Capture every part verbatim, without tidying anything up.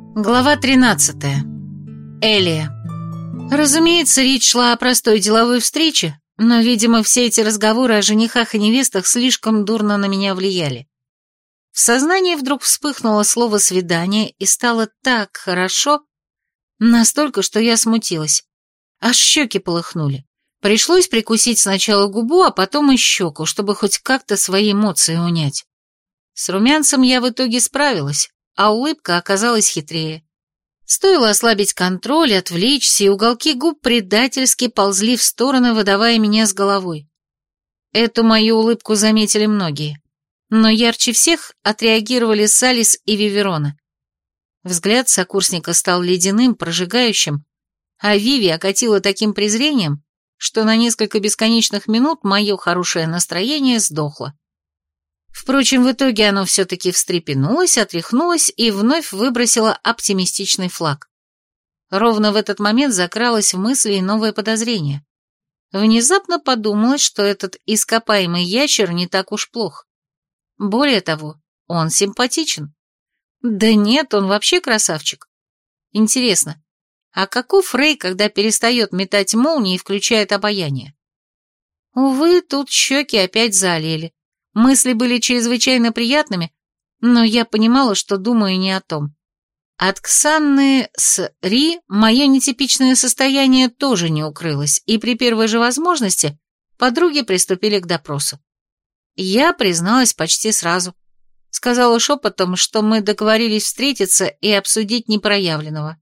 Глава тринадцатая. Элия. Разумеется, речь шла о простой деловой встрече, но, видимо, все эти разговоры о женихах и невестах слишком дурно на меня влияли. В сознании вдруг вспыхнуло слово «свидание» и стало так хорошо, настолько, что я смутилась. Аж щеки полыхнули. Пришлось прикусить сначала губу, а потом и щеку, чтобы хоть как-то свои эмоции унять. С румянцем я в итоге справилась, а улыбка оказалась хитрее. Стоило ослабить контроль, отвлечься, и уголки губ предательски ползли в стороны, выдавая меня с головой. Эту мою улыбку заметили многие, но ярче всех отреагировали Салис и Виверона. Взгляд сокурсника стал ледяным, прожигающим, а Виви окатила таким презрением, что на несколько бесконечных минут мое хорошее настроение сдохло. Впрочем, в итоге оно все-таки встрепенулось, отряхнулось и вновь выбросило оптимистичный флаг. Ровно в этот момент закралось в мысли и новое подозрение. Внезапно подумалось, что этот ископаемый ящер не так уж плох. Более того, он симпатичен. Да нет, он вообще красавчик. Интересно, а каков Рэй, когда перестает метать молнии и включает обаяние? Увы, тут щеки опять заолели. Мысли были чрезвычайно приятными, но я понимала, что думаю не о том. От Ксанны с Ри мое нетипичное состояние тоже не укрылось, и при первой же возможности подруги приступили к допросу. Я призналась почти сразу. Сказала шепотом, что мы договорились встретиться и обсудить непроявленного.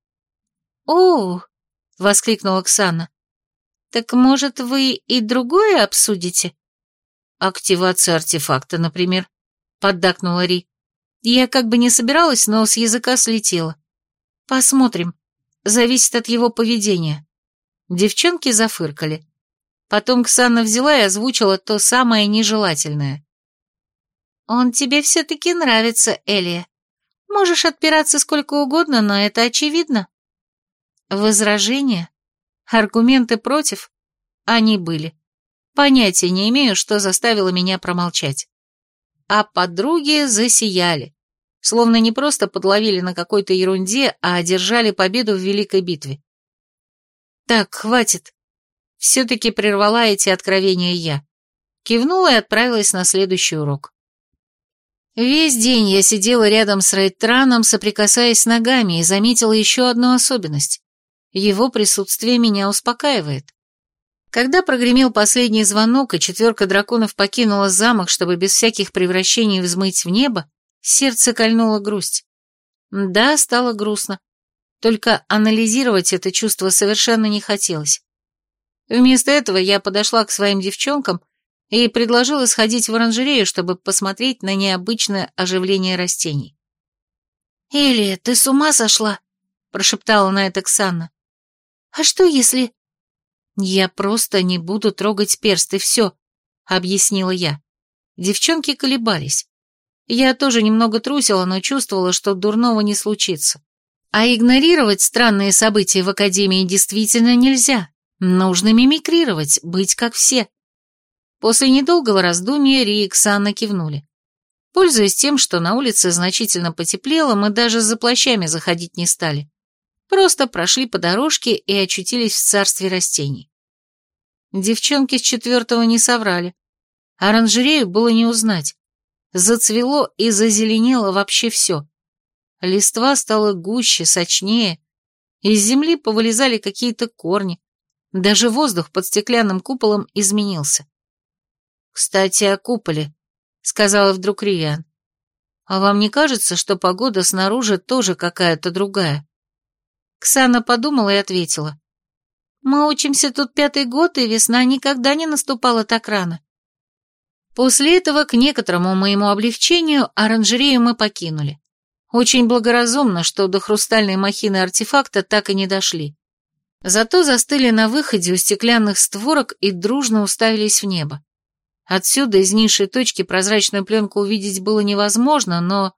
«О!» — воскликнула Ксанна. «Так, может, вы и другое обсудите?» «Активация артефакта, например», — поддакнула Ри. Я как бы не собиралась, но с языка слетела. «Посмотрим. Зависит от его поведения». Девчонки зафыркали. Потом Ксанна взяла и озвучила то самое нежелательное. «Он тебе все-таки нравится, Элия. Можешь отпираться сколько угодно, но это очевидно». Возражения? Аргументы против? Они были. Понятия не имею, что заставило меня промолчать. А подруги засияли, словно не просто подловили на какой-то ерунде, а одержали победу в великой битве. Так, хватит. Все-таки прервала эти откровения я. Кивнула и отправилась на следующий урок. Весь день я сидела рядом с Рейттраном, соприкасаясь с ногами, и заметила еще одну особенность. Его присутствие меня успокаивает. Когда прогремел последний звонок, и четверка драконов покинула замок, чтобы без всяких превращений взмыть в небо, сердце кольнула грусть. Да, стало грустно. Только анализировать это чувство совершенно не хотелось. Вместо этого я подошла к своим девчонкам и предложила сходить в оранжерею, чтобы посмотреть на необычное оживление растений. «Элия, ты с ума сошла?» – прошептала на это Ксанна. «А что если...» «Я просто не буду трогать перст, и все», — объяснила я. Девчонки колебались. Я тоже немного трусила, но чувствовала, что дурного не случится. А игнорировать странные события в Академии действительно нельзя. Нужно мимикрировать, быть как все. После недолгого раздумья Ри и Ксанна кивнули. Пользуясь тем, что на улице значительно потеплело, мы даже за плащами заходить не стали. Просто прошли по дорожке и очутились в царстве растений. Девчонки с четвертого не соврали. Оранжерею было не узнать. Зацвело и зазеленело вообще все. Листва стала гуще, сочнее. Из земли повылезали какие-то корни. Даже воздух под стеклянным куполом изменился. «Кстати, о куполе», — сказала вдруг Ривиан. «А вам не кажется, что погода снаружи тоже какая-то другая?» Ксана подумала и ответила. «Мы учимся тут пятый год, и весна никогда не наступала так рано». После этого, к некоторому моему облегчению, оранжерею мы покинули. Очень благоразумно, что до хрустальной махины артефакта так и не дошли. Зато застыли на выходе у стеклянных створок и дружно уставились в небо. Отсюда, из низшей точки, прозрачную пленку увидеть было невозможно, но...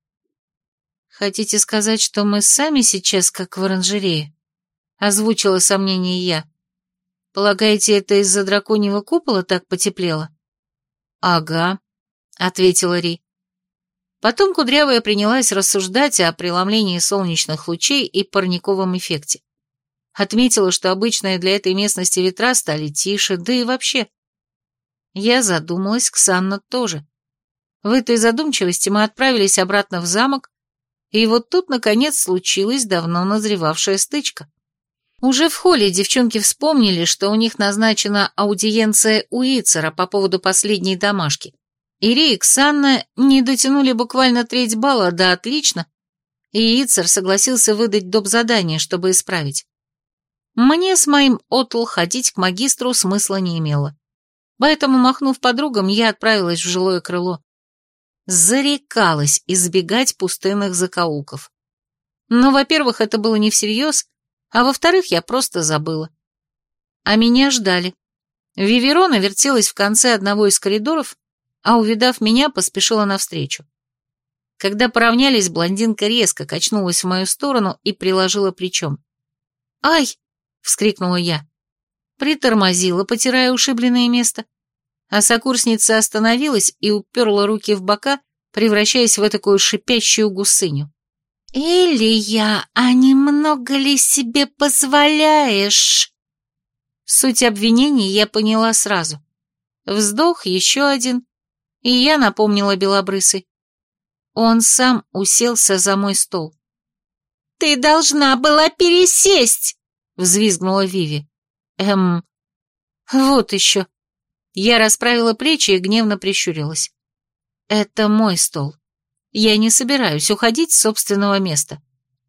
«Хотите сказать, что мы сами сейчас как в оранжерее?» — озвучила сомнение я. «Полагаете, это из-за драконьего купола так потеплело?» «Ага», — ответила Ри. Потом Кудрявая принялась рассуждать о преломлении солнечных лучей и парниковом эффекте. Отметила, что обычные для этой местности ветра стали тише, да и вообще. Я задумалась, Ксанна тоже. В этой задумчивости мы отправились обратно в замок, и вот тут, наконец, случилась давно назревавшая стычка. Уже в холле девчонки вспомнили, что у них назначена аудиенция у Ицера по поводу последней домашки. Ири и Ксанна не дотянули буквально треть балла, да отлично, и Ицер согласился выдать доп. Задание, чтобы исправить. Мне с моим Отл ходить к магистру смысла не имело. Поэтому, махнув подругам, я отправилась в жилое крыло. Зарекалась избегать пустынных закоулков. Но, во-первых, это было не всерьез, а во-вторых, я просто забыла. А меня ждали. Виверона вертелась в конце одного из коридоров, а, увидав меня, поспешила навстречу. Когда поравнялись, блондинка резко качнулась в мою сторону и приложила плечом. «Ай!» — вскрикнула я. Притормозила, потирая ушибленное место, а сокурсница остановилась и уперла руки в бока, превращаясь в такую шипящую гусыню. «Илья, а немного ли себе позволяешь?» Суть обвинений я поняла сразу. Вздох, еще один, и я напомнила белобрысой. Он сам уселся за мой стол. «Ты должна была пересесть!» — взвизгнула Виви. «Эм, вот еще». Я расправила плечи и гневно прищурилась. «Это мой стол. Я не собираюсь уходить с собственного места».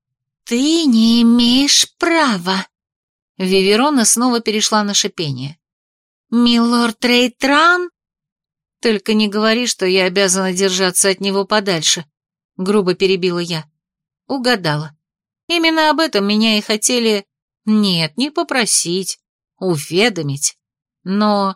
«Ты не имеешь права!» Виверона снова перешла на шипение. «Милорд Рейтран?» «Только не говори, что я обязана держаться от него подальше», — грубо перебила я. Угадала. Именно об этом меня и хотели... Нет, не попросить, уведомить. Но...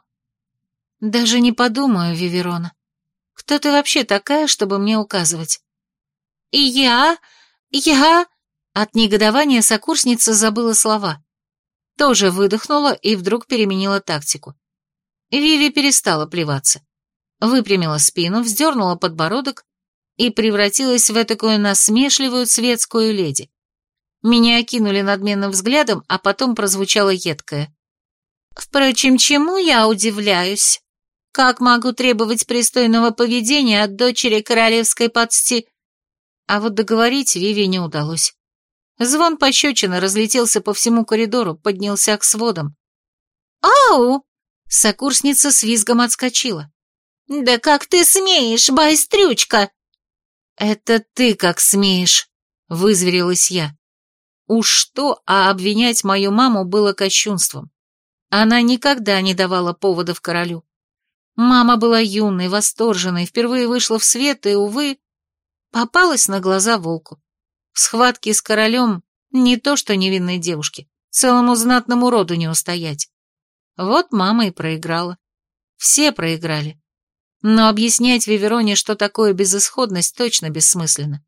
Даже не подумаю, Виверона. Кто ты вообще такая, чтобы мне указывать? И я... я... От негодования сокурсница забыла слова. Тоже выдохнула и вдруг переменила тактику. Виви перестала плеваться. Выпрямила спину, вздернула подбородок и превратилась в этакую насмешливую светскую леди. Меня окинули надменным взглядом, а потом прозвучало едкое. «Впрочем, чему я удивляюсь? Как могу требовать пристойного поведения от дочери королевской подсти?» А вот договорить Виви не удалось. Звон пощечины разлетелся по всему коридору, поднялся к сводам. «Ау!» — сокурсница с визгом отскочила. «Да как ты смеешь, байстрючка!» «Это ты как смеешь!» — вызверилась я. Уж что, а обвинять мою маму было кощунством. Она никогда не давала поводов королю. Мама была юной, восторженной, впервые вышла в свет и, увы, попалась на глаза волку. В схватке с королем не то что невинной девушке, целому знатному роду не устоять. Вот мама и проиграла. Все проиграли. Но объяснять Вивероне, что такое безысходность, точно бессмысленно.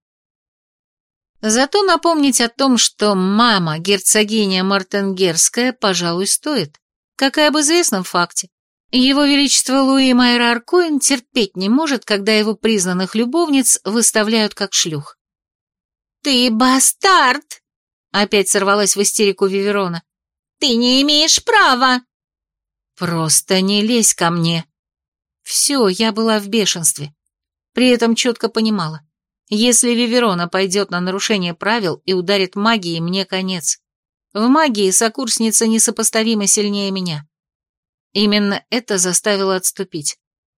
Зато напомнить о том, что мама, герцогиня Мартенгерская, пожалуй, стоит, как и об известном факте. Его Величество Луи Майра Аркоин терпеть не может, когда его признанных любовниц выставляют как шлюх. «Ты бастард!» — опять сорвалась в истерику Виверона. «Ты не имеешь права!» «Просто не лезь ко мне!» Все, я была в бешенстве. При этом четко понимала. Если Виверона пойдет на нарушение правил и ударит магией, мне конец. В магии сокурсница несопоставимо сильнее меня. Именно это заставило отступить.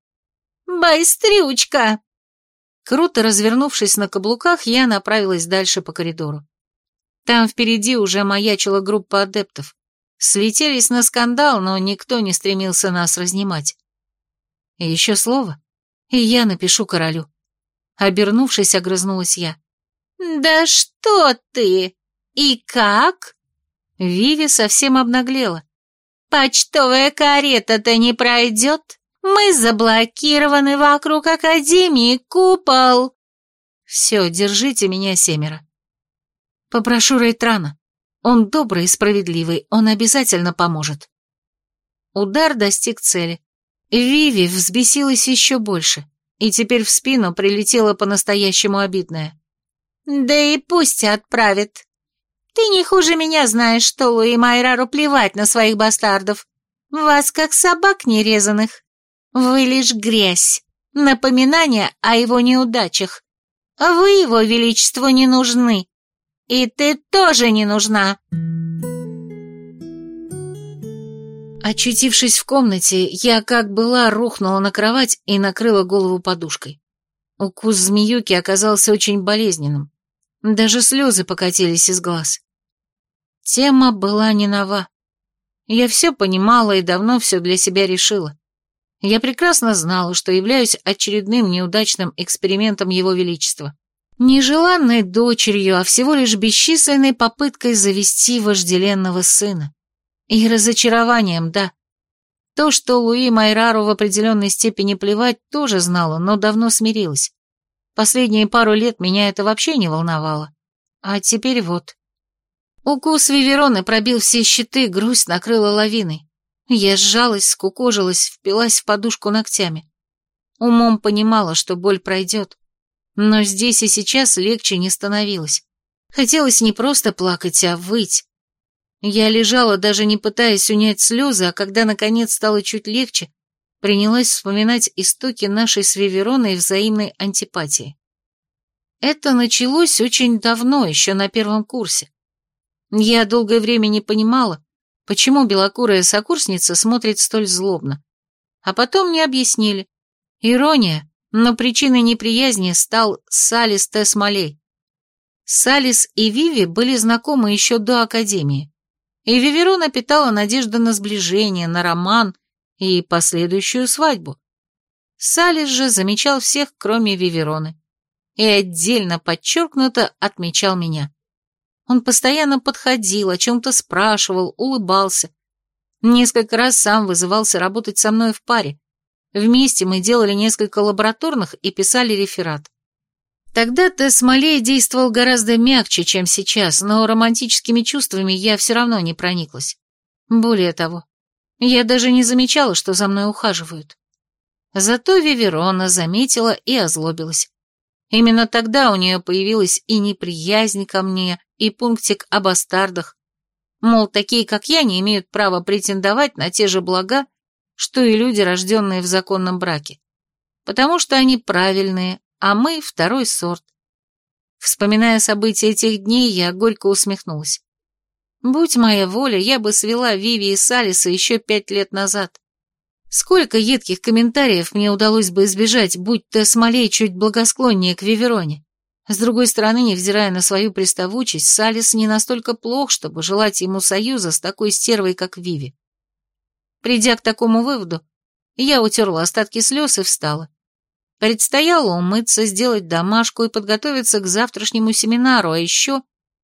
«Байстрючка!» Круто развернувшись на каблуках, я направилась дальше по коридору. Там впереди уже маячила группа адептов. Слетелись на скандал, но никто не стремился нас разнимать. И еще слово, и я напишу королю. Обернувшись, огрызнулась я. «Да что ты? И как?» Виви совсем обнаглела. «Почтовая карета-то не пройдет? Мы заблокированы вокруг Академии, купол!» «Все, держите меня, семеро. Попрошу Рейтрана. Он добрый и справедливый, он обязательно поможет». Удар достиг цели. Виви взбесилась еще больше. и теперь в спину прилетело по-настоящему обидное. «Да и пусть отправит. Ты не хуже меня знаешь, что Луи Майрару плевать на своих бастардов. Вас как собак нерезанных. Вы лишь грязь, напоминание о его неудачах. Вы его величеству не нужны. И ты тоже не нужна». Очутившись в комнате, я, как была, рухнула на кровать и накрыла голову подушкой. Укус змеюки оказался очень болезненным. Даже слезы покатились из глаз. Тема была не нова. Я все понимала и давно все для себя решила. Я прекрасно знала, что являюсь очередным неудачным экспериментом Его Величества. Нежеланной дочерью, а всего лишь бесчисленной попыткой завести вожделенного сына. И разочарованием, да. То, что Луи Майрару в определенной степени плевать, тоже знала, но давно смирилась. Последние пару лет меня это вообще не волновало. А теперь вот. Укус вивероны пробил все щиты, грусть накрыла лавиной. Я сжалась, скукожилась, впилась в подушку ногтями. Умом понимала, что боль пройдет. Но здесь и сейчас легче не становилось. Хотелось не просто плакать, а выть. Я лежала, даже не пытаясь унять слезы, а когда наконец стало чуть легче, принялась вспоминать истоки нашей с Вивероной взаимной антипатии. Это началось очень давно, еще на первом курсе. Я долгое время не понимала, почему белокурая сокурсница смотрит столь злобно. А потом мне объяснили. Ирония, но причиной неприязни стал Салис Тесс Малей. Салис и Виви были знакомы еще до академии. И Виверона питала надежду на сближение, на роман и последующую свадьбу. Салис же замечал всех, кроме Вивероны, и отдельно подчеркнуто отмечал меня. Он постоянно подходил, о чем-то спрашивал, улыбался. Несколько раз сам вызывался работать со мной в паре. Вместе мы делали несколько лабораторных и писали реферат. Тогда Тесс Малей действовал гораздо мягче, чем сейчас, но романтическими чувствами я все равно не прониклась. Более того, я даже не замечала, что за мной ухаживают. Зато Виверона заметила и озлобилась. Именно тогда у нее появилась и неприязнь ко мне, и пунктик о бастардах. Мол, такие, как я, не имеют права претендовать на те же блага, что и люди, рожденные в законном браке. Потому что они правильные, а мы второй сорт. Вспоминая события этих дней, я горько усмехнулась. Будь моя воля, я бы свела Виви и Салиса еще пять лет назад. Сколько едких комментариев мне удалось бы избежать, будь Тесс Малей чуть благосклоннее к Вивероне. С другой стороны, невзирая на свою приставучесть, Салис не настолько плох, чтобы желать ему союза с такой стервой, как Виви. Придя к такому выводу, я утерла остатки слез и встала. Предстояло умыться, сделать домашку и подготовиться к завтрашнему семинару, а еще...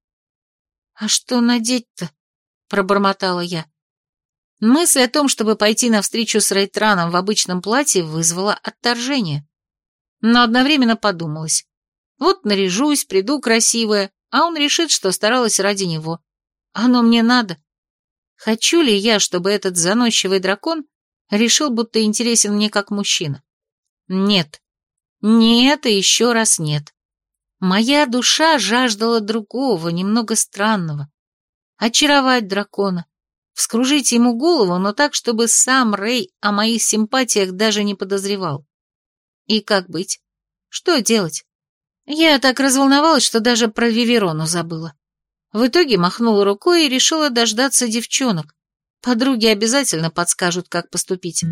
«А что надеть-то?» — пробормотала я. Мысль о том, чтобы пойти навстречу с Рейтраном в обычном платье, вызвала отторжение. Но одновременно подумалось. Вот наряжусь, приду красивая, а он решит, что старалась ради него. Оно мне надо. Хочу ли я, чтобы этот заносчивый дракон решил, будто интересен мне как мужчина? Нет. Нет и еще раз нет. Моя душа жаждала другого, немного странного. Очаровать дракона, вскружить ему голову, но так, чтобы сам Рей о моих симпатиях даже не подозревал. И как быть? Что делать? Я так разволновалась, что даже про Виверону забыла. В итоге махнула рукой и решила дождаться девчонок. Подруги обязательно подскажут, как поступить.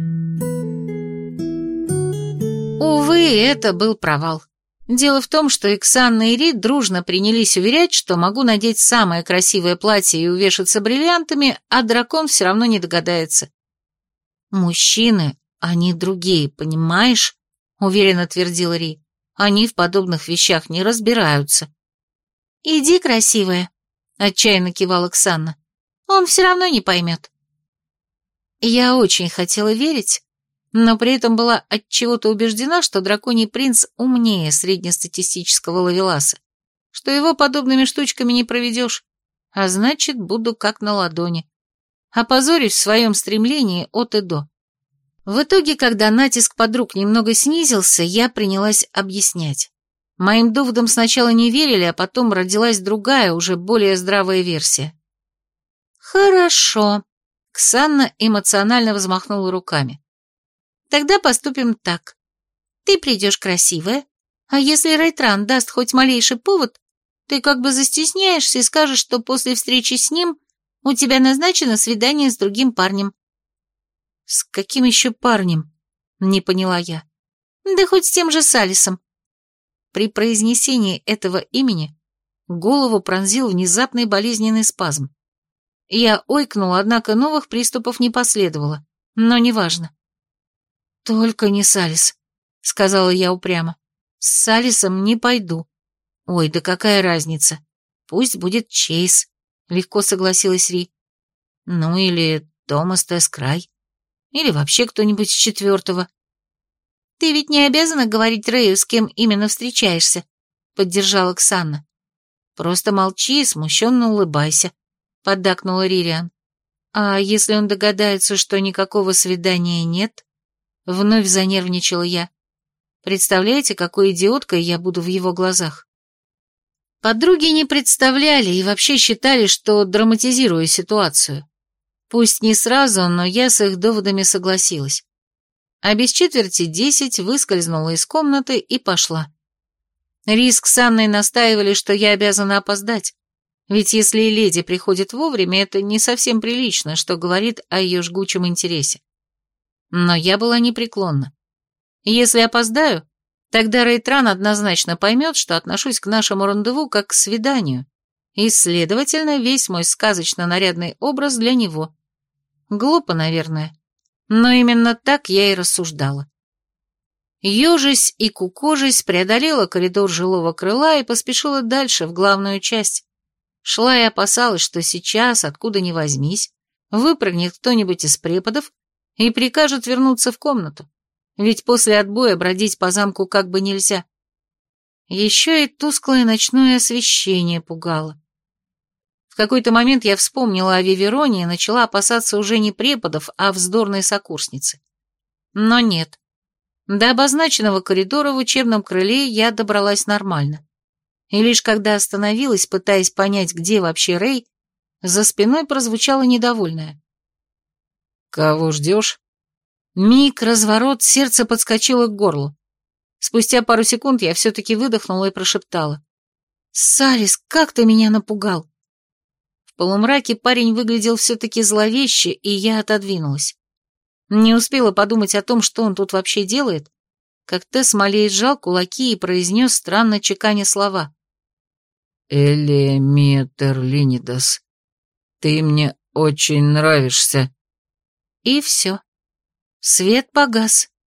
Увы, это был провал. Дело в том, что Иксанна и Рид дружно принялись уверять, что могу надеть самое красивое платье и увешаться бриллиантами, а дракон все равно не догадается. «Мужчины, они другие, понимаешь?» — уверенно твердила Ри. «Они в подобных вещах не разбираются». «Иди, красивая», — отчаянно кивала Иксанна. «Он все равно не поймет». Я очень хотела верить, но при этом была отчего-то убеждена, что драконий принц умнее среднестатистического ловеласа, что его подобными штучками не проведешь, а значит, буду как на ладони. Опозорюсь в своем стремлении от и до. В итоге, когда натиск подруг немного снизился, я принялась объяснять. Моим доводам сначала не верили, а потом родилась другая, уже более здравая версия. «Хорошо», — Ксанна эмоционально взмахнула руками. «Тогда поступим так. Ты придешь красивая, а если Райтран даст хоть малейший повод, ты как бы застесняешься и скажешь, что после встречи с ним у тебя назначено свидание с другим парнем». «С каким еще парнем?» — не поняла я. «Да хоть с тем же Салисом». При произнесении этого имени голову пронзил внезапный болезненный спазм. Я ойкнула, однако новых приступов не последовало, но неважно. «Только не Салис», — сказала я упрямо. «С Салисом не пойду». «Ой, да какая разница? Пусть будет Чейз», — легко согласилась Ри. «Ну или Томас Тескрай. Или вообще кто-нибудь с четвертого». «Ты ведь не обязана говорить Рэю, с кем именно встречаешься», — поддержала Ксанна. «Просто молчи и смущенно улыбайся», — поддакнула Ририан. «А если он догадается, что никакого свидания нет?» Вновь занервничала я. «Представляете, какой идиоткой я буду в его глазах?» Подруги не представляли и вообще считали, что драматизирую ситуацию. Пусть не сразу, но я с их доводами согласилась. А без четверти десять выскользнула из комнаты и пошла. Риск с Анной настаивали, что я обязана опоздать, ведь если леди приходит вовремя, это не совсем прилично, что говорит о ее жгучем интересе. Но я была непреклонна. Если опоздаю, тогда Рейтран однозначно поймет, что отношусь к нашему рандеву как к свиданию, и, следовательно, весь мой сказочно-нарядный образ для него. Глупо, наверное, но именно так я и рассуждала. Ёжись и кукожись преодолела коридор жилого крыла и поспешила дальше, в главную часть. Шла и опасалась, что сейчас, откуда ни возьмись, выпрыгнет кто-нибудь из преподов и прикажет вернуться в комнату, ведь после отбоя бродить по замку как бы нельзя. Еще и тусклое ночное освещение пугало. В какой-то момент я вспомнила о Вивероне и начала опасаться уже не преподов, а вздорной сокурсницы. Но нет. До обозначенного коридора в учебном крыле я добралась нормально. И лишь когда остановилась, пытаясь понять, где вообще Рэй, за спиной прозвучало недовольное. «Кого ждешь?» Миг, разворот, сердце подскочило к горлу. Спустя пару секунд я все-таки выдохнула и прошептала. «Салис, как ты меня напугал!» В полумраке парень выглядел все-таки зловеще, и я отодвинулась. Не успела подумать о том, что он тут вообще делает, как Тесс Малей сжал кулаки и произнес странно чеканя слова. «Элия Миетерлинидас, ты мне очень нравишься». И все. Свет погас.